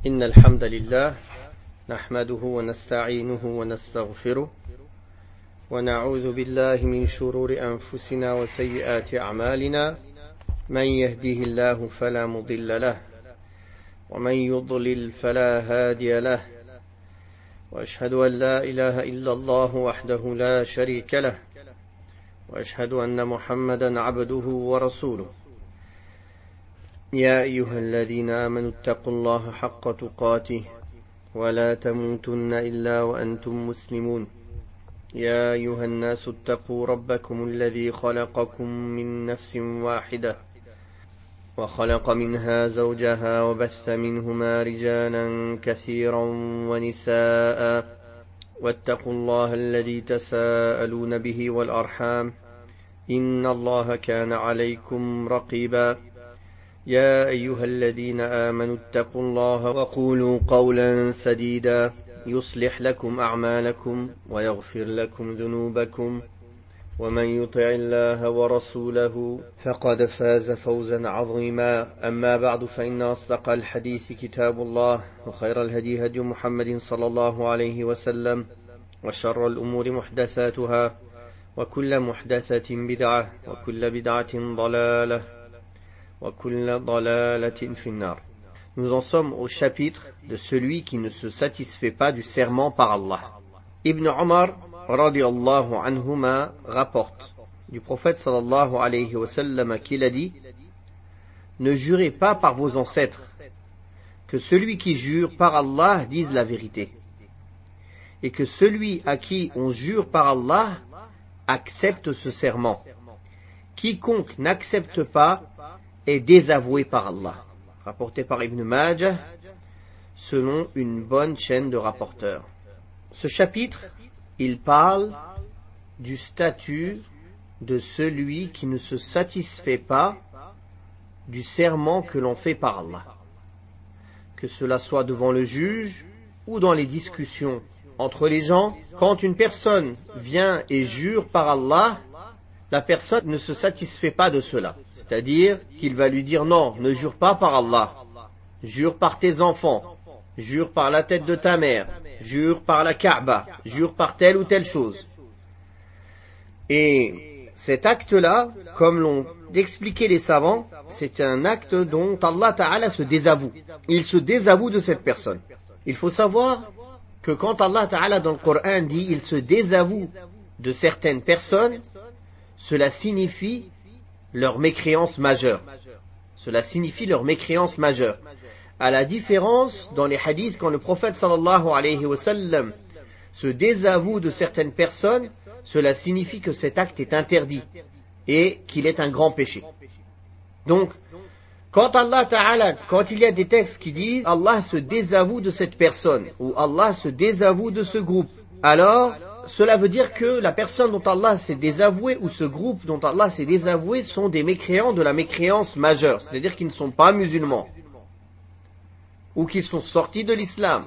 إن الحمد لله نحمده ونستعينه ونستغفره ونعوذ بالله من شرور أنفسنا وسيئات أعمالنا من يهده الله فلا مضل له ومن يضلل فلا هادي له وأشهد أن لا إله إلا الله وحده لا شريك له وأشهد أن محمدا عبده ورسوله يا أيها الذين آمنوا اتقوا الله حق تقاته ولا تموتن إلا وأنتم مسلمون يا أيها الناس اتقوا ربكم الذي خلقكم من نفس واحدة وخلق منها زوجها وبث منهما رجالا كثيرا ونساء واتقوا الله الذي تساءلون به والأرحام إن الله كان عليكم رقيبا يا أيها الذين آمنوا اتقوا الله وقولوا قولا سديدا يصلح لكم أعمالكم ويغفر لكم ذنوبكم ومن يطع الله ورسوله فقد فاز فوزا عظيما أما بعد فإن أصدق الحديث كتاب الله وخير الهدي هدي محمد صلى الله عليه وسلم وشر الأمور محدثاتها وكل محدثة بدعة وكل بدعة ضلالة وكل ضلالة في النار. Nous en sommes au chapitre de celui qui ne se satisfait pas du serment par Allah. Ibn Omar radiyallahu anhuma rapporte du prophète sallallahu alayhi wa sallam qu'il a dit: ne jurez pas par vos ancêtres, que celui qui jure par Allah dise la vérité, et que celui à qui on jure par Allah accepte ce serment. Quiconque n'accepte pas est désavoué par Allah. Rapporté par Ibn Majah selon une bonne chaîne de rapporteurs. Ce chapitre, il parle du statut de celui qui ne se satisfait pas du serment que l'on fait par Allah. Que cela soit devant le juge ou dans les discussions entre les gens, quand une personne vient et jure par Allah, la personne ne se satisfait pas de cela. C'est-à-dire qu'il va lui dire non, ne jure pas par Allah, jure par tes enfants, jure par la tête de ta mère, jure par la Kaaba, jure par telle ou telle chose. Et cet acte-là, comme l'ont expliqué les savants, c'est un acte dont Allah Ta'ala se désavoue. Il se désavoue de cette personne. Il faut savoir que quand Allah Ta'ala dans le Coran dit il se désavoue de certaines personnes, cela signifie leur mécréance majeure. Cela signifie leur mécréance majeure. À la différence dans les hadiths, quand le prophète sallallahu alayhi wa sallam se désavoue de certaines personnes, cela signifie que cet acte est interdit et qu'il est un grand péché. Donc, quand Allah Ta'ala, quand il y a des textes qui disent Allah se désavoue de cette personne ou Allah se désavoue de ce groupe, alors cela veut dire que la personne dont Allah s'est désavoué ou ce groupe dont Allah s'est désavoué sont des mécréants de la mécréance majeure, c'est-à-dire qu'ils ne sont pas musulmans ou qu'ils sont sortis de l'islam.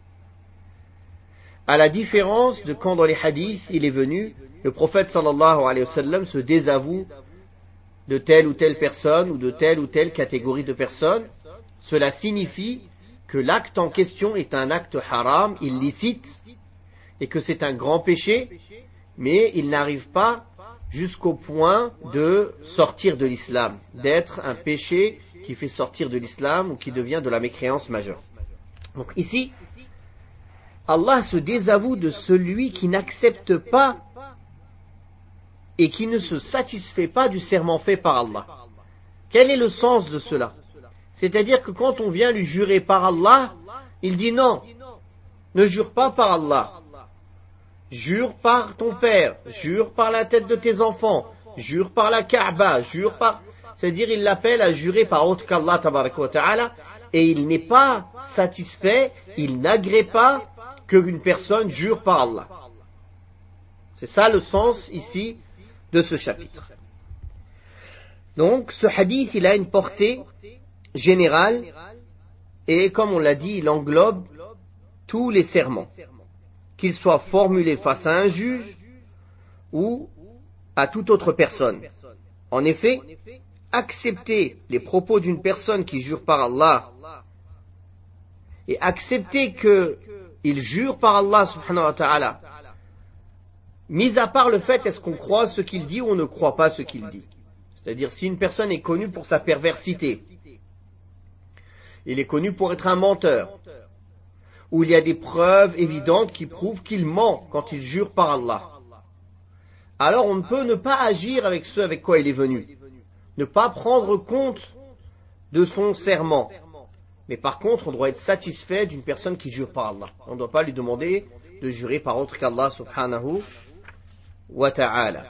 À la différence de quand dans les hadiths il est venu, le prophète sallallahu alayhi wa sallam se désavoue de telle ou telle personne ou de telle ou telle catégorie de personnes, cela signifie que l'acte en question est un acte haram, illicite, et que c'est un grand péché, mais il n'arrive pas jusqu'au point de sortir de l'islam, d'être un péché qui fait sortir de l'islam ou qui devient de la mécréance majeure. Donc ici, Allah se désavoue de celui qui n'accepte pas et qui ne se satisfait pas du serment fait par Allah. Quel est le sens de cela? C'est-à-dire que quand on vient lui jurer par Allah, il dit non, ne jure pas par Allah. Jure par ton père, jure par la tête de tes enfants, jure par la Kaaba, jure par... C'est-à-dire il l'appelle à jurer par autre qu'Allah tabaraka wa ta'ala, et il n'est pas satisfait, il n'agrée pas qu'une personne jure par Allah. C'est ça le sens ici de ce chapitre. Donc ce hadith il a une portée générale et comme on l'a dit il englobe tous les serments, qu'ils soient formulés face à un juge ou à toute autre personne. En effet, accepter les propos d'une personne qui jure par Allah et accepter qu'il jure par Allah subhanahu wa ta'ala, mis à part le fait est-ce qu'on croit ce qu'il dit ou on ne croit pas ce qu'il dit. C'est-à-dire si une personne est connue pour sa perversité, il est connu pour être un menteur, où il y a des preuves évidentes qui prouvent qu'il ment quand il jure par Allah, alors on ne peut ne pas agir avec ce avec quoi il est venu, ne pas prendre compte de son serment. Mais par contre, on doit être satisfait d'une personne qui jure par Allah. On ne doit pas lui demander de jurer par autre qu'Allah subhanahu wa ta'ala.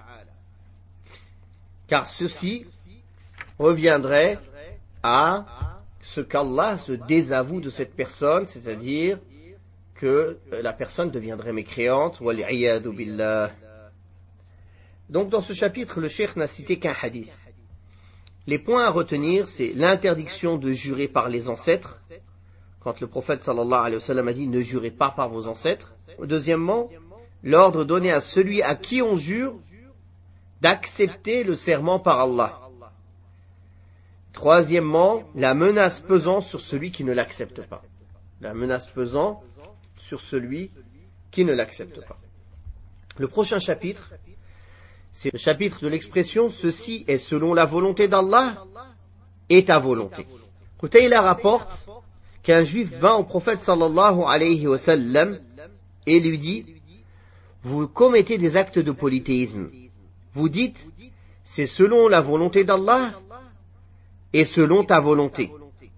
Car ceci reviendrait à ce qu'Allah se désavoue de cette personne, c'est-à-dire que la personne deviendrait mécréante. Wal-'iyadhu billah. Donc dans ce chapitre, le cheikh n'a cité qu'un hadith. Les points à retenir, c'est l'interdiction de jurer par les ancêtres, quand le prophète sallallahu alayhi wa sallam a dit « ne jurez pas par vos ancêtres ». Deuxièmement, l'ordre donné à celui à qui on jure d'accepter le serment par Allah. Troisièmement, la menace pesant sur celui qui ne l'accepte pas. La menace pesant sur celui qui ne l'accepte pas. Le prochain chapitre, c'est le chapitre de l'expression « ceci est selon la volonté d'Allah et ta volonté ». Qutayla rapporte qu'un juif vint au prophète sallallahu alayhi wa sallam et lui dit « Vous commettez des actes de polythéisme. Vous dites « c'est selon la volonté d'Allah et selon ta volonté. »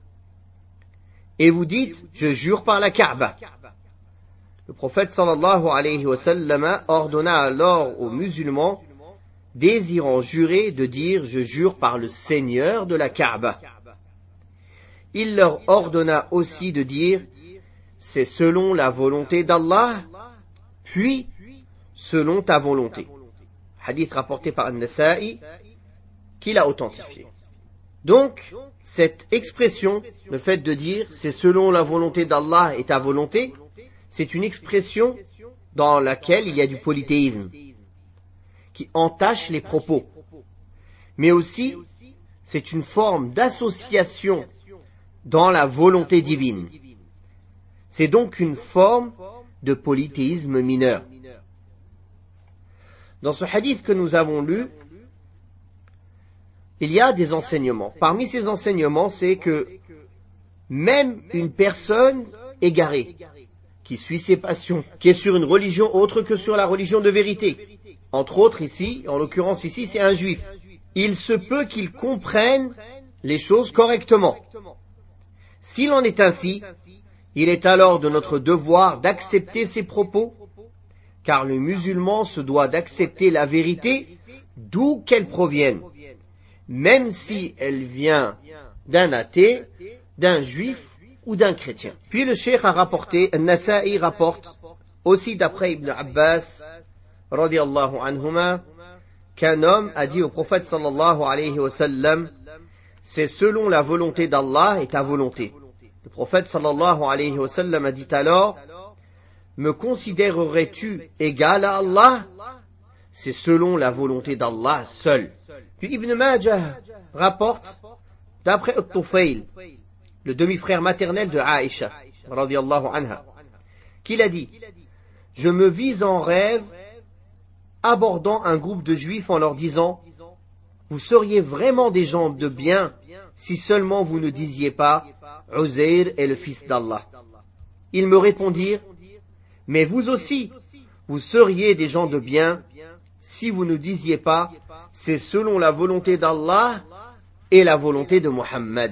Et vous dites « je jure par la Kaaba ». Le prophète sallallahu alayhi wa sallam ordonna alors aux musulmans désirant jurer de dire « je jure par le Seigneur de la Kaaba ». Il leur ordonna aussi de dire « c'est selon la volonté d'Allah, puis selon ta volonté ». Hadith rapporté par An-Nasa'i, qui l'a authentifié. Donc, cette expression, le fait de dire « c'est selon la volonté d'Allah et ta volonté », c'est une expression dans laquelle il y a du polythéisme, qui entache les propos. Mais aussi, c'est une forme d'association dans la volonté divine. C'est donc une forme de polythéisme mineur. Dans ce hadith que nous avons lu, il y a des enseignements. Parmi ces enseignements, c'est que même une personne égarée, qui suit ses passions, qui est sur une religion autre que sur la religion de vérité, entre autres ici, en l'occurrence ici, c'est un juif. Il se peut qu'il comprenne les choses correctement. S'il en est ainsi, il est alors de notre devoir d'accepter ses propos, car le musulman se doit d'accepter la vérité d'où qu'elle provienne, même si elle vient d'un athée, d'un juif ou d'un chrétien. Puis le cheikh a rapporté, An-Nasa'i rapporte, aussi d'après Ibn Abbas, radiyallahu anhuma, qu'un homme a dit au prophète sallallahu alayhi wa sallam, c'est selon la volonté d'Allah et ta volonté. Le prophète sallallahu alayhi wa sallam a dit alors, me considérerais-tu égal à Allah? C'est selon la volonté d'Allah seul. Puis Ibn Majah rapporte, d'après At-Tufayl, le demi-frère maternel de Aïcha, radiyallahu anha, qu'il a dit, je me vis en rêve abordant un groupe de juifs en leur disant, vous seriez vraiment des gens de bien si seulement vous ne disiez pas, Uzair est le fils d'Allah. Ils me répondirent, mais vous aussi, vous seriez des gens de bien si vous ne disiez pas, c'est selon la volonté d'Allah et la volonté de Muhammad.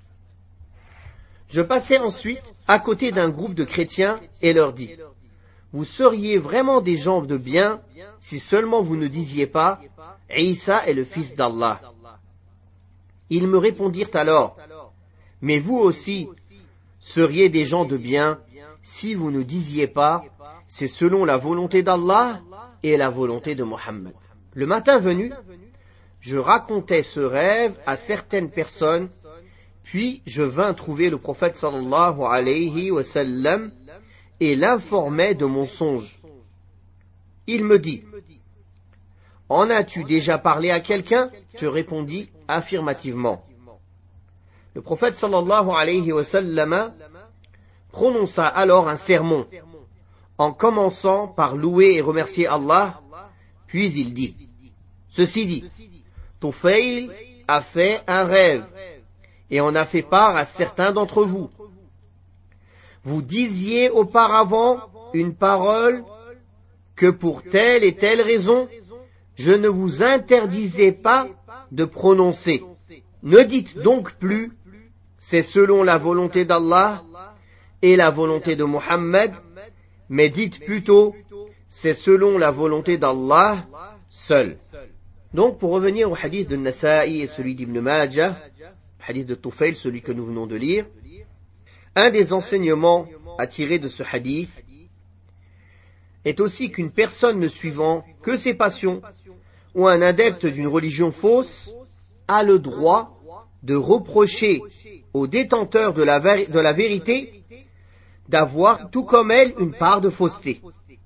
Je passai ensuite à côté d'un groupe de chrétiens et leur dis, vous seriez vraiment des gens de bien si seulement vous ne disiez pas, Isa est le fils d'Allah. Ils me répondirent alors, mais vous aussi seriez des gens de bien si vous ne disiez pas, c'est selon la volonté d'Allah et la volonté de Muhammad. Le matin venu, je racontais ce rêve à certaines personnes, puis je vins trouver le prophète sallallahu alayhi wa sallam et l'informai de mon songe. Il me dit, en as-tu déjà parlé à quelqu'un? Je répondis affirmativement. Le prophète sallallahu alayhi wa sallam prononça alors un sermon, en commençant par louer et remercier Allah, puis il dit, ceci dit, Tufayl a fait un rêve, et en a fait part à certains d'entre vous. Vous disiez auparavant une parole que pour telle et telle raison, je ne vous interdisais pas de prononcer. Ne dites donc plus, c'est selon la volonté d'Allah et la volonté de Muhammad, mais dites plutôt, c'est selon la volonté d'Allah seul. Donc pour revenir au hadith de Nasa'i et celui d'Ibn Majah, le hadith de Tufayl, celui que nous venons de lire, un des enseignements à tirer de ce hadith est aussi qu'une personne ne suivant que ses passions ou un adepte d'une religion fausse a le droit de reprocher aux détenteurs de la vérité d'avoir, tout comme elle, une part de fausseté.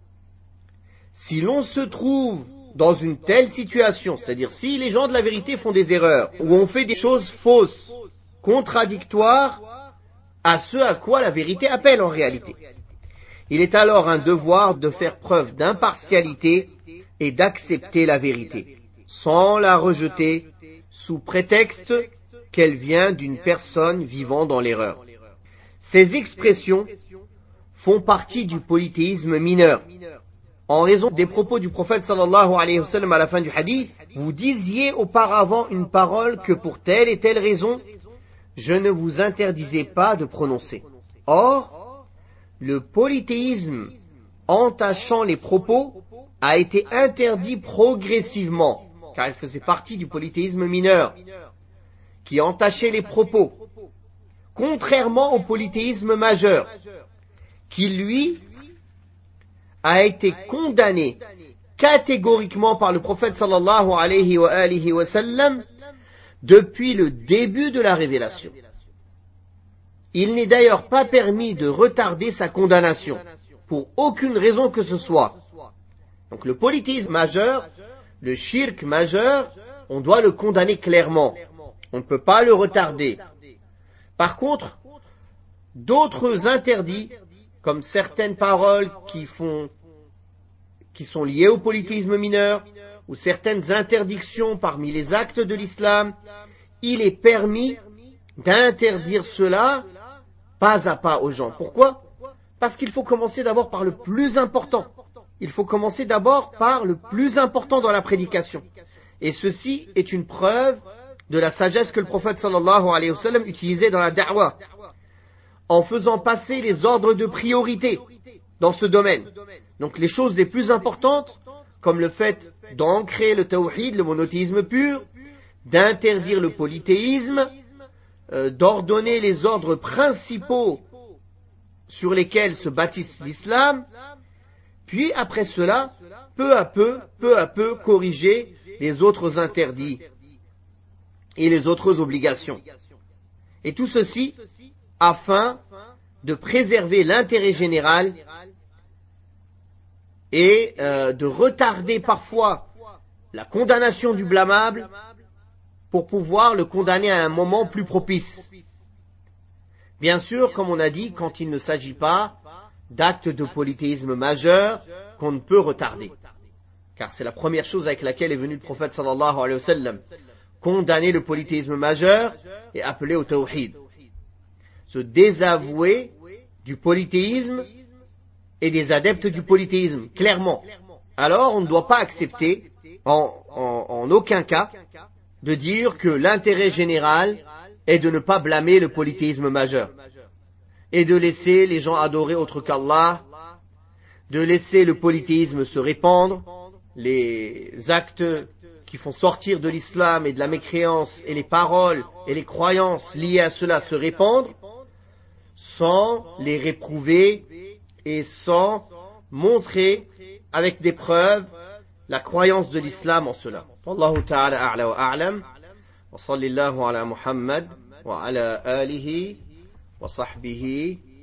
Si l'on se trouve dans une telle situation, c'est-à-dire si les gens de la vérité font des erreurs, ou ont fait des choses fausses, contradictoires à ce à quoi la vérité appelle en réalité, il est alors un devoir de faire preuve d'impartialité et d'accepter la vérité, sans la rejeter sous prétexte qu'elle vient d'une personne vivant dans l'erreur. Ces expressions font partie du polythéisme mineur. En raison des propos du prophète sallallahu alayhi wa sallam à la fin du hadith, vous disiez auparavant une parole que pour telle et telle raison, je ne vous interdisais pas de prononcer. Or, le polythéisme entachant les propos a été interdit progressivement, car il faisait partie du polythéisme mineur, qui entachait les propos, contrairement au polythéisme majeur, qui lui a été condamné catégoriquement par le prophète sallallahu alayhi wa sallam depuis le début de la révélation. Il n'est d'ailleurs pas permis de retarder sa condamnation, pour aucune raison que ce soit. Donc le polythéisme majeur, le shirk majeur, on doit le condamner clairement. On ne peut pas le retarder. Par contre, d'autres interdits, comme certaines paroles qui sont liées au polythéisme mineur, ou certaines interdictions parmi les actes de l'islam, il est permis d'interdire cela pas à pas aux gens. Pourquoi ? Parce qu'il faut commencer d'abord par le plus important. Il faut commencer d'abord par le plus important dans la prédication. Et ceci est une preuve de la sagesse que le prophète sallallahu alayhi wa sallam utilisait dans la da'wah, en faisant passer les ordres de priorité dans ce domaine. Donc les choses les plus importantes, comme le fait d'ancrer le tawhid, le monothéisme pur, d'interdire le polythéisme, d'ordonner les ordres principaux sur lesquels se bâtisse l'islam, puis après cela, peu à peu, corriger les autres interdits et les autres obligations. Et tout ceci afin de préserver l'intérêt général et de retarder parfois la condamnation du blâmable pour pouvoir le condamner à un moment plus propice. Bien sûr, comme on a dit, quand il ne s'agit pas d'actes de polythéisme majeur qu'on ne peut retarder. Car c'est la première chose avec laquelle est venu le prophète sallallahu alayhi wa sallam. Condamner le polythéisme majeur et appeler au tawhid. Se désavouer du polythéisme et des adeptes du polythéisme, clairement. Alors on ne doit pas accepter en aucun cas de dire que l'intérêt général est de ne pas blâmer le polythéisme majeur et de laisser les gens adorer autre qu'Allah, de laisser le polythéisme se répandre, les actes qui font sortir de l'islam et de la mécréance et les paroles et les croyances liées à cela se répandre sans les réprouver et sans montrer avec des preuves la croyance de l'islam en cela. Wallahu ta'ala a'la wa a'lam wa sallallahu ala Muhammad wa ala alihi wa sahbihi